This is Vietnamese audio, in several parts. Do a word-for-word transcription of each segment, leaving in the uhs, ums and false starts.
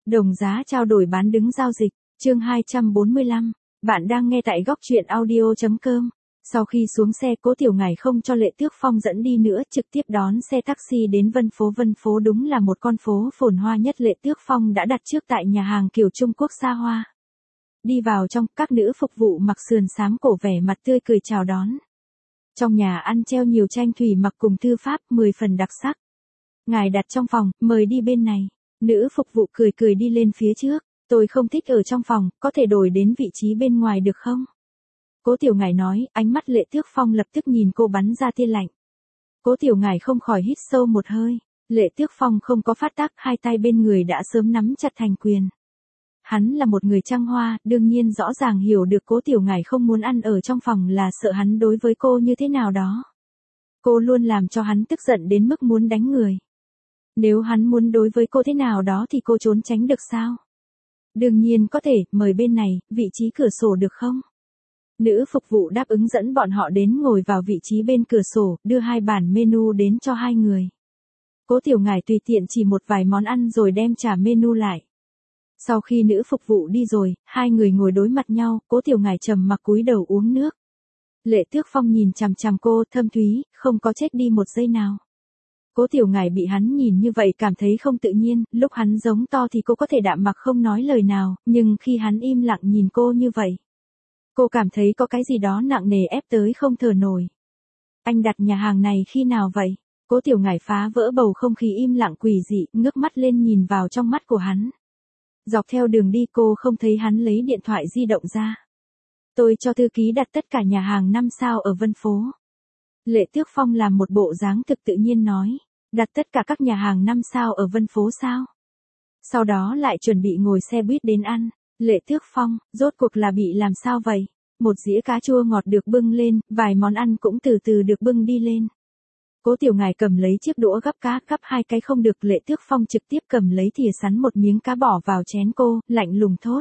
Đồng giá trao đổi bán đứng giao dịch, chương hai trăm bốn mươi lăm, bạn đang nghe tại góc truyện audio.com. Sau khi xuống xe, Cố Tiểu Ngải không cho Lệ Tước Phong dẫn đi nữa, trực tiếp đón xe taxi đến Vân Phố. Vân Phố đúng là một con phố phồn hoa nhất Lệ Tước Phong đã đặt trước tại nhà hàng kiểu Trung Quốc xa hoa. Đi vào trong, các nữ phục vụ mặc sườn xám cổ vẻ mặt tươi cười chào đón. Trong nhà ăn treo nhiều tranh thủy mặc cùng thư pháp, mười phần đặc sắc. Ngài đặt trong phòng, mời đi bên này. Nữ phục vụ cười cười đi lên phía trước. Tôi không thích ở trong phòng, có thể đổi đến vị trí bên ngoài được không? Cố Tiểu Ngải nói, ánh mắt Lệ Tước Phong lập tức nhìn cô bắn ra tia lạnh. Cố Tiểu Ngải không khỏi hít sâu một hơi. Lệ Tước Phong không có phát tác, hai tay bên người đã sớm nắm chặt thành quyền. Hắn là một người trăng hoa, đương nhiên rõ ràng hiểu được Cố Tiểu Ngải không muốn ăn ở trong phòng là sợ hắn đối với cô như thế nào đó. Cô luôn làm cho hắn tức giận đến mức muốn đánh người. Nếu hắn muốn đối với cô thế nào đó thì cô trốn tránh được sao? Đương nhiên có thể, mời bên này, vị trí cửa sổ được không? Nữ phục vụ đáp ứng dẫn bọn họ đến ngồi vào vị trí bên cửa sổ, đưa hai bản menu đến cho hai người. Cố Tiểu Ngải tùy tiện chỉ một vài món ăn rồi đem trả menu lại. Sau khi nữ phục vụ đi rồi, hai người ngồi đối mặt nhau, Cố Tiểu Ngải trầm mặc cúi đầu uống nước. Lệ Tước Phong nhìn chằm chằm cô, thâm thúy, không có chết đi một giây nào. Cố Tiểu Ngải bị hắn nhìn như vậy cảm thấy không tự nhiên, lúc hắn giống to thì cô có thể đạm mặc không nói lời nào, nhưng khi hắn im lặng nhìn cô như vậy, cô cảm thấy có cái gì đó nặng nề ép tới không thở nổi. Anh đặt nhà hàng này khi nào vậy? Cố Tiểu Ngải phá vỡ bầu không khí im lặng quỷ dị, ngước mắt lên nhìn vào trong mắt của hắn. Dọc theo đường đi cô không thấy hắn lấy điện thoại di động ra. Tôi cho thư ký đặt tất cả nhà hàng năm sao ở Vân Phố. Lệ Tước Phong làm một bộ dáng thực tự nhiên nói. Đặt tất cả các nhà hàng năm sao ở Vân Phố sao? Sau đó lại chuẩn bị ngồi xe buýt đến ăn. Lệ Tước Phong, rốt cuộc là bị làm sao vậy? Một dĩa cá chua ngọt được bưng lên, vài món ăn cũng từ từ được bưng đi lên. Cố Tiểu Ngải cầm lấy chiếc đũa gắp cá, gắp hai cái không được. Lệ Tước Phong trực tiếp cầm lấy thìa sắn một miếng cá bỏ vào chén cô, lạnh lùng thốt.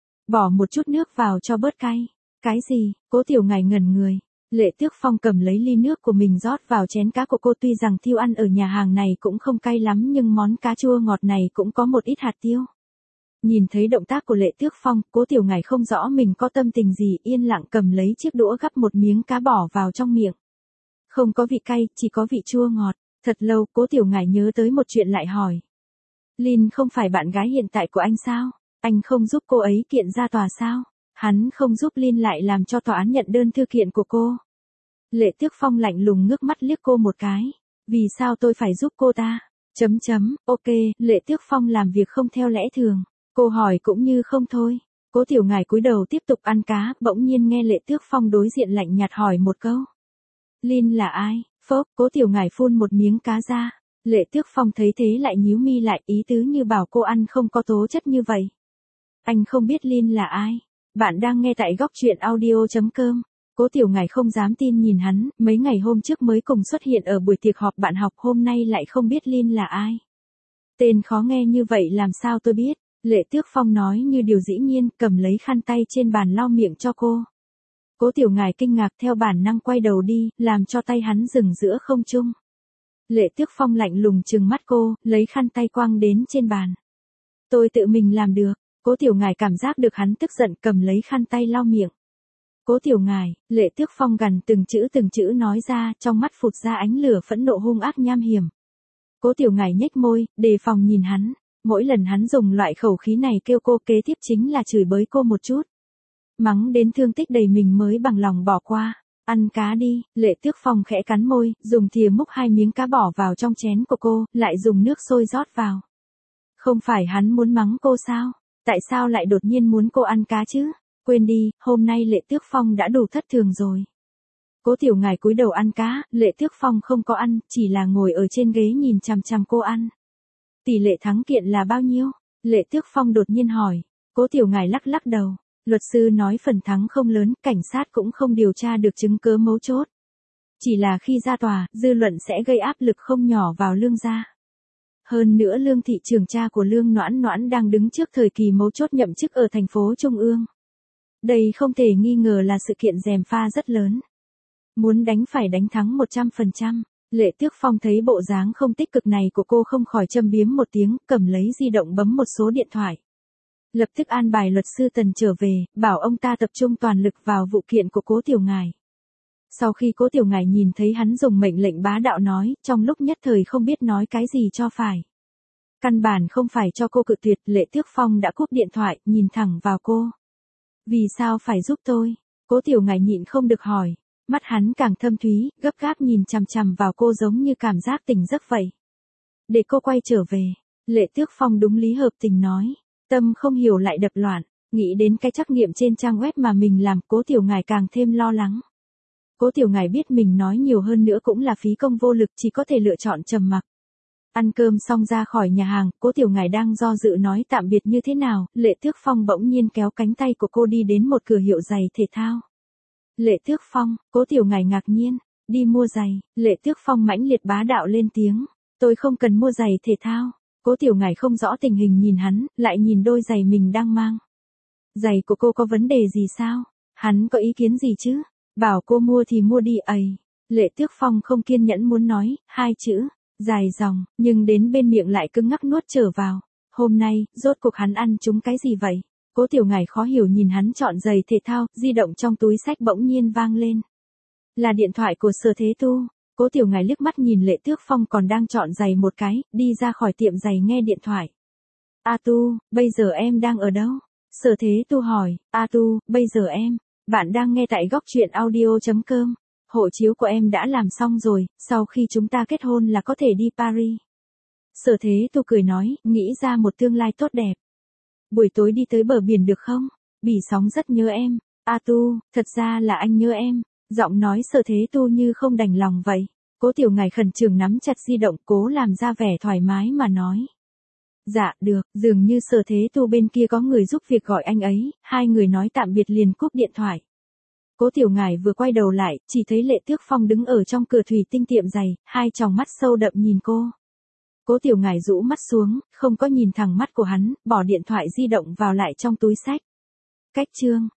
Bỏ một chút nước vào cho bớt cay. Cái gì? Cố Tiểu Ngải ngẩn người. Lệ Tước Phong cầm lấy ly nước của mình rót vào chén cá của cô. Tuy rằng tiêu ăn ở nhà hàng này cũng không cay lắm nhưng món cá chua ngọt này cũng có một ít hạt tiêu. Nhìn thấy động tác của Lệ Tước Phong, Cố Tiểu Ngải không rõ mình có tâm tình gì, yên lặng cầm lấy chiếc đũa gắp một miếng cá bỏ vào trong miệng. Không có vị cay, chỉ có vị chua ngọt. Thật lâu, Cố Tiểu Ngải nhớ tới một chuyện lại hỏi. Lin không phải bạn gái hiện tại của anh sao? Anh không giúp cô ấy kiện ra tòa sao? Hắn không giúp Lin lại làm cho tòa án nhận đơn thư kiện của cô. Lệ Tước Phong lạnh lùng ngước mắt liếc cô một cái. Vì sao tôi phải giúp cô ta? Chấm chấm, ok, Lệ Tước Phong làm việc không theo lẽ thường. Cô hỏi cũng như không thôi. Cố Tiểu Ngải cúi đầu tiếp tục ăn cá, bỗng nhiên nghe Lệ Tước Phong đối diện lạnh nhạt hỏi một câu. Lin là ai? Phốc, Cố Tiểu Ngải phun một miếng cá ra. Lệ Tước Phong thấy thế lại nhíu mi lại, ý tứ như bảo cô ăn không có tố chất như vậy. Anh không biết Lin là ai? Bạn đang nghe tại góc truyện audio.com. Cố Tiểu Ngải không dám tin nhìn hắn, mấy ngày hôm trước mới cùng xuất hiện ở buổi tiệc họp bạn học, hôm nay lại không biết Lin là ai. Tên khó nghe như vậy làm sao tôi biết? Lệ Tước Phong nói như điều dĩ nhiên, cầm lấy khăn tay trên bàn lau miệng cho cô. Cố Tiểu Ngải kinh ngạc theo bản năng quay đầu đi, làm cho tay hắn dừng giữa không trung. Lệ Tước Phong lạnh lùng trừng mắt cô, lấy khăn tay quăng đến trên bàn. Tôi tự mình làm được. Cố Tiểu Ngải cảm giác được hắn tức giận, cầm lấy khăn tay lau miệng. Cố Tiểu Ngải, Lệ Tước Phong gằn từng chữ từng chữ nói ra, trong mắt phụt ra ánh lửa phẫn nộ hung ác nham hiểm. Cố Tiểu Ngải nhếch môi, đề phòng nhìn hắn. Mỗi lần hắn dùng loại khẩu khí này kêu cô, kế tiếp chính là chửi bới cô một chút. Mắng đến thương tích đầy mình mới bằng lòng bỏ qua. Ăn cá đi. Lệ Tước Phong khẽ cắn môi, dùng thìa múc hai miếng cá bỏ vào trong chén của cô, lại dùng nước sôi rót vào. Không phải hắn muốn mắng cô sao? Tại sao lại đột nhiên muốn cô ăn cá chứ? Quên đi, hôm nay Lệ Tước Phong đã đủ thất thường rồi. Cố Tiểu Ngải cúi đầu ăn cá, Lệ Tước Phong không có ăn, chỉ là ngồi ở trên ghế nhìn chằm chằm cô ăn. Tỷ lệ thắng kiện là bao nhiêu? Lệ Tước Phong đột nhiên hỏi. Cố Tiểu Ngải lắc lắc đầu. Luật sư nói phần thắng không lớn, cảnh sát cũng không điều tra được chứng cứ mấu chốt. Chỉ là khi ra tòa, dư luận sẽ gây áp lực không nhỏ vào Lương gia. Hơn nữa Lương thị trưởng cha của Lương Noãn Noãn đang đứng trước thời kỳ mấu chốt nhậm chức ở thành phố Trung ương. Đây không thể nghi ngờ là sự kiện gièm pha rất lớn. Muốn đánh phải đánh thắng một trăm phần trăm. Lệ Tước Phong thấy bộ dáng không tích cực này của cô không khỏi châm biếm một tiếng, cầm lấy di động bấm một số điện thoại. Lập tức an bài luật sư Tần trở về, bảo ông ta tập trung toàn lực vào vụ kiện của Cố Tiểu Ngải. Sau khi Cố Tiểu Ngải nhìn thấy hắn dùng mệnh lệnh bá đạo nói, trong lúc nhất thời không biết nói cái gì cho phải. Căn bản không phải cho cô cự tuyệt, Lệ Tước Phong đã cúp điện thoại, nhìn thẳng vào cô. Vì sao phải giúp tôi? Cố Tiểu Ngải nhịn không được hỏi. Mắt hắn càng thâm thúy, gấp gáp nhìn chằm chằm vào cô giống như cảm giác tỉnh giấc vậy. Để cô quay trở về, Lệ Tước Phong đúng lý hợp tình nói. Tâm không hiểu lại đập loạn, nghĩ đến cái trắc nghiệm trên trang web mà mình làm, Cố Tiểu Ngải càng thêm lo lắng. Cố Tiểu Ngải biết mình nói nhiều hơn nữa cũng là phí công vô lực, chỉ có thể lựa chọn trầm mặc. Ăn cơm xong ra khỏi nhà hàng, Cố Tiểu Ngải đang do dự nói tạm biệt như thế nào, Lệ Tước Phong bỗng nhiên kéo cánh tay của cô đi đến một cửa hiệu giày thể thao. Lệ Tước Phong, Cố Tiểu Ngải ngạc nhiên, đi mua giày, Lệ Tước Phong mãnh liệt bá đạo lên tiếng, tôi không cần mua giày thể thao. Cố Tiểu Ngải không rõ tình hình nhìn hắn, lại nhìn đôi giày mình đang mang. Giày của cô có vấn đề gì sao? Hắn có ý kiến gì chứ? Bảo cô mua thì mua đi ầy. Lệ Tước Phong không kiên nhẫn muốn nói, hai chữ, dài dòng, nhưng đến bên miệng lại cứng ngắc nuốt trở vào. Hôm nay, rốt cuộc hắn ăn trúng cái gì vậy? Cố Tiểu Ngải khó hiểu nhìn hắn chọn giày thể thao, di động trong túi xách bỗng nhiên vang lên. Là điện thoại của Sở Thế Tu. Cố Tiểu Ngải liếc mắt nhìn Lệ Tước Phong còn đang chọn giày một cái, đi ra khỏi tiệm giày nghe điện thoại. A Tu, bây giờ em đang ở đâu? Sở Thế Tu hỏi. A Tu, bây giờ em, bạn đang nghe tại góc truyện audio chấm com. Hộ chiếu của em đã làm xong rồi, sau khi chúng ta kết hôn là có thể đi Paris. Sở Thế Tu cười nói, nghĩ ra một tương lai tốt đẹp. Buổi tối đi tới bờ biển được không? Bỉ sóng rất nhớ em. A Tu, thật ra là anh nhớ em. Giọng nói Sở Thế Tu như không đành lòng vậy. Cố Tiểu Ngải khẩn trương nắm chặt di động, cố làm ra vẻ thoải mái mà nói. Dạ, được, dường như Sở Thế Tu bên kia có người giúp việc gọi anh ấy, hai người nói tạm biệt liền cúp điện thoại. Cố Tiểu Ngải vừa quay đầu lại, chỉ thấy Lệ Tước Phong đứng ở trong cửa thủy tinh tiệm giày, hai tròng mắt sâu đậm nhìn cô. Cố Tiểu Ngải rũ mắt xuống, không có nhìn thẳng mắt của hắn, bỏ điện thoại di động vào lại trong túi xách. Cách chương